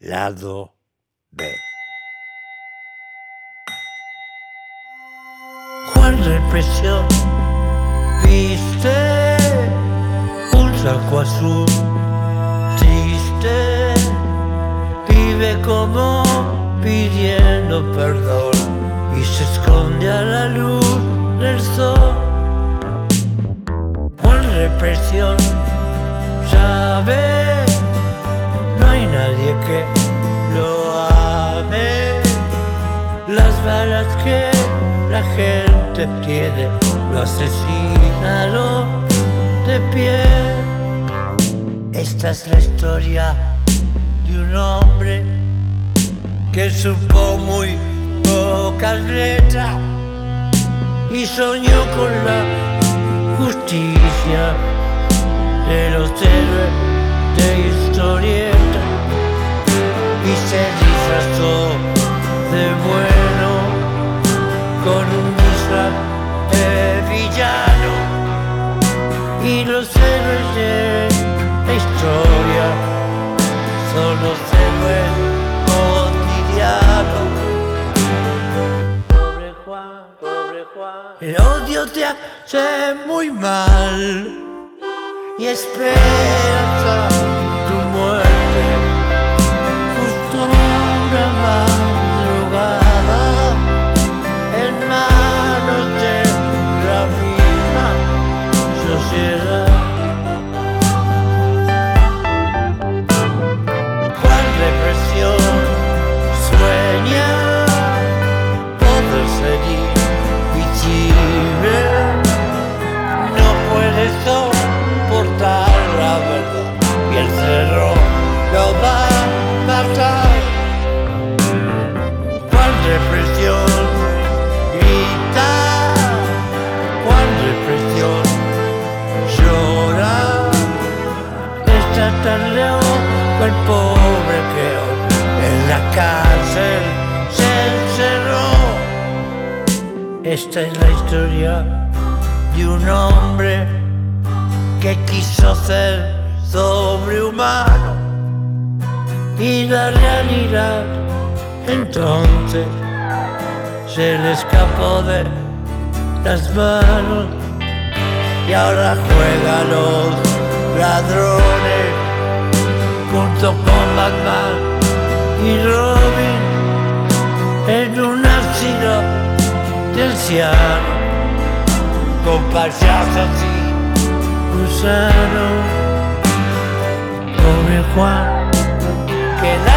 lado B. Juan Represión viste un saco azul triste, vive como pidiendo perdón y se esconde a la luz del sol. Juan Represión sabe, no hay nadie que lo ame. Las balas que la gente tiene lo asesinaron de pie. Esta es la historia de un hombre que supo muy pocas letras y soñó con la justicia de los héroes de historieta y se disfrazó de bueno con un disfraz de villano, y los héroes de la historia son los héroes cotidianos. Pobre Juan, pobre Juan, el odio te hace muy mal y esperanza tu muerte justo una madrugada en manos de la misma sociedad. Juan Represión sueña poder ser invisible, no puede soportar la verdad y el cerro lo va a matar. Juan Represión grita, Juan Represión llora, está tan lejos el pobre que hoy en la cárcel se encerró. Esta es la historia de un hombre que quiso ser sobrehumano y la realidad entonces se le escapó de las manos y ahora juega a los ladrones junto con Batman y Robin en un asilo de ancianos con payasos y gusanos. Pobre Juan, que